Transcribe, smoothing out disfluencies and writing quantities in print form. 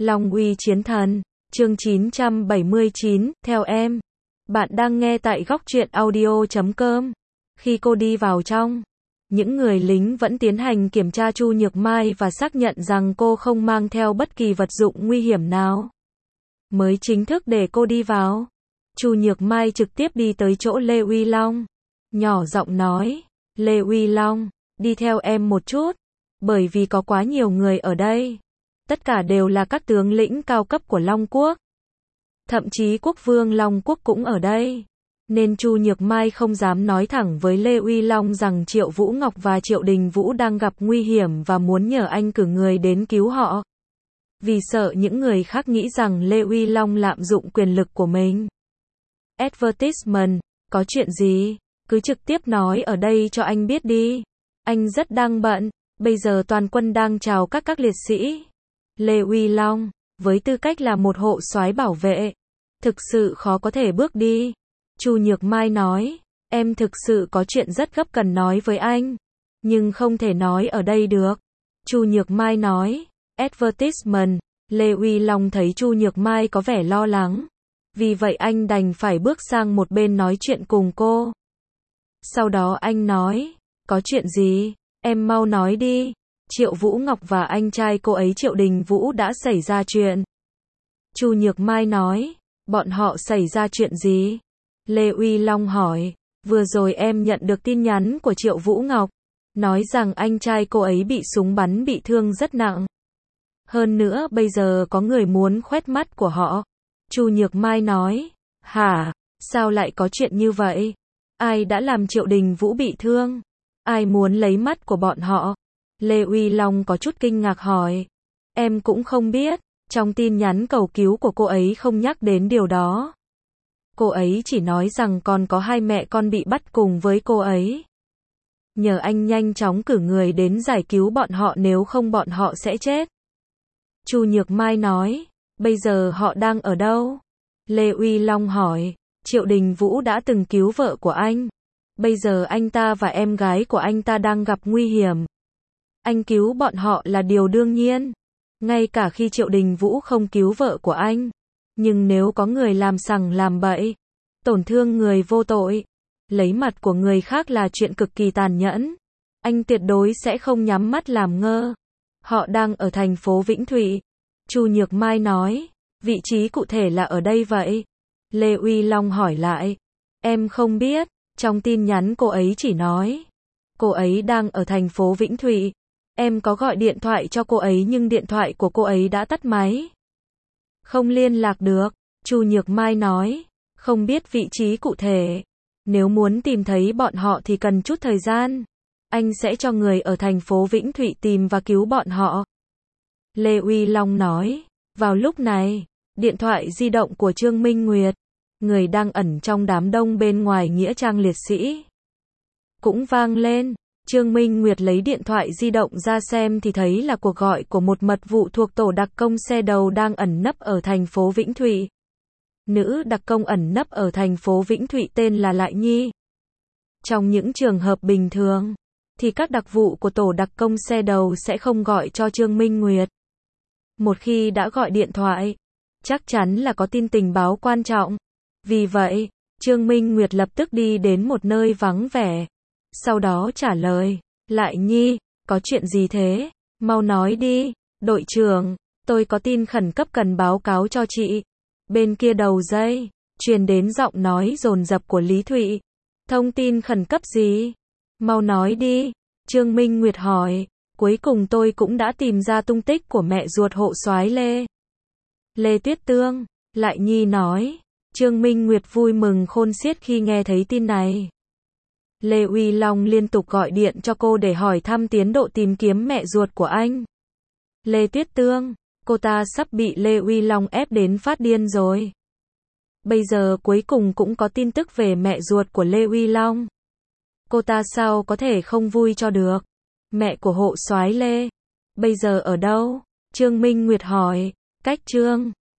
Long uy chiến thần, chương 979, theo em. Bạn đang nghe tại góc truyện audio.com. Khi cô đi vào trong, những người lính vẫn tiến hành kiểm tra Chu Nhược Mai và xác nhận rằng cô không mang theo bất kỳ vật dụng nguy hiểm nào. Mới chính thức để cô đi vào. Chu Nhược Mai trực tiếp đi tới chỗ Lê Uy Long. Nhỏ giọng nói, Lê Uy Long, đi theo em một chút. Bởi vì có quá nhiều người ở đây. Tất cả đều là các tướng lĩnh cao cấp của Long Quốc. Thậm chí quốc vương Long Quốc cũng ở đây. Nên Chu Nhược Mai không dám nói thẳng với Lê Uy Long rằng Triệu Vũ Ngọc và Triệu Đình Vũ đang gặp nguy hiểm và muốn nhờ anh cử người đến cứu họ. Vì sợ những người khác nghĩ rằng Lê Uy Long lạm dụng quyền lực của mình. Advertisement, có chuyện gì? Cứ trực tiếp nói ở đây cho anh biết đi. Anh rất đang bận, bây giờ toàn quân đang chào các liệt sĩ. Lê Uy Long, với tư cách là một hộ soái bảo vệ, thực sự khó có thể bước đi. Chu Nhược Mai nói, em thực sự có chuyện rất gấp cần nói với anh, nhưng không thể nói ở đây được. Chu Nhược Mai nói, advertisement. Lê Uy Long thấy Chu Nhược Mai có vẻ lo lắng, vì vậy anh đành phải bước sang một bên nói chuyện cùng cô. Sau đó anh nói, có chuyện gì, em mau nói đi. Triệu Vũ Ngọc và anh trai cô ấy Triệu Đình Vũ đã xảy ra chuyện. Chu Nhược Mai nói, bọn họ xảy ra chuyện gì? Lê Uy Long hỏi, vừa rồi em nhận được tin nhắn của Triệu Vũ Ngọc, nói rằng anh trai cô ấy bị súng bắn bị thương rất nặng. Hơn nữa bây giờ có người muốn khoét mắt của họ. Chu Nhược Mai nói, hả, sao lại có chuyện như vậy? Ai đã làm Triệu Đình Vũ bị thương? Ai muốn lấy mắt của bọn họ? Lê Uy Long có chút kinh ngạc hỏi, em cũng không biết, trong tin nhắn cầu cứu của cô ấy không nhắc đến điều đó. Cô ấy chỉ nói rằng còn có hai mẹ con bị bắt cùng với cô ấy. Nhờ anh nhanh chóng cử người đến giải cứu bọn họ nếu không bọn họ sẽ chết. Chu Nhược Mai nói, bây giờ họ đang ở đâu? Lê Uy Long hỏi, Triệu Đình Vũ đã từng cứu vợ của anh. Bây giờ anh ta và em gái của anh ta đang gặp nguy hiểm. Anh cứu bọn họ là điều đương nhiên. Ngay cả khi Triệu Đình Vũ không cứu vợ của anh. Nhưng nếu có người làm sằng làm bậy, tổn thương người vô tội, lấy mặt của người khác là chuyện cực kỳ tàn nhẫn. Anh tuyệt đối sẽ không nhắm mắt làm ngơ. Họ đang ở thành phố Vĩnh Thụy. Chu Nhược Mai nói, vị trí cụ thể là ở đây vậy? Lê Uy Long hỏi lại, em không biết, trong tin nhắn cô ấy chỉ nói, cô ấy đang ở thành phố Vĩnh Thụy. Em có gọi điện thoại cho cô ấy nhưng điện thoại của cô ấy đã tắt máy. Không liên lạc được. Chu Nhược Mai nói, không biết vị trí cụ thể. Nếu muốn tìm thấy bọn họ thì cần chút thời gian. Anh sẽ cho người ở thành phố Vĩnh Thụy tìm và cứu bọn họ. Lê Uy Long nói, vào lúc này, điện thoại di động của Trương Minh Nguyệt, người đang ẩn trong đám đông bên ngoài nghĩa trang liệt sĩ, cũng vang lên. Trương Minh Nguyệt lấy điện thoại di động ra xem thì thấy là cuộc gọi của một mật vụ thuộc tổ đặc công xe đầu đang ẩn nấp ở thành phố Vĩnh Thụy. Nữ đặc công ẩn nấp ở thành phố Vĩnh Thụy tên là Lại Nhi. Trong những trường hợp bình thường, thì các đặc vụ của tổ đặc công xe đầu sẽ không gọi cho Trương Minh Nguyệt. Một khi đã gọi điện thoại, chắc chắn là có tin tình báo quan trọng. Vì vậy, Trương Minh Nguyệt lập tức đi đến một nơi vắng vẻ. Sau đó trả lời, Lại Nhi, có chuyện gì thế? Mau nói đi, đội trưởng, tôi có tin khẩn cấp cần báo cáo cho chị. Bên kia đầu dây, truyền đến giọng nói dồn dập của Lý Thụy. Thông tin khẩn cấp gì? Mau nói đi, Trương Minh Nguyệt hỏi. Cuối cùng tôi cũng đã tìm ra tung tích của mẹ ruột hộ soái Lê Tuyết Tương, Lại Nhi nói. Trương Minh Nguyệt vui mừng khôn xiết khi nghe thấy tin này. Lê Uy Long liên tục gọi điện cho cô để hỏi thăm tiến độ tìm kiếm mẹ ruột của anh. Lê Tuyết Tương, cô ta sắp bị Lê Uy Long ép đến phát điên rồi. Bây giờ cuối cùng cũng có tin tức về mẹ ruột của Lê Uy Long. Cô ta sao có thể không vui cho được? Mẹ của hộ soái Lê, bây giờ ở đâu? Trương Minh Nguyệt hỏi. Cách Trương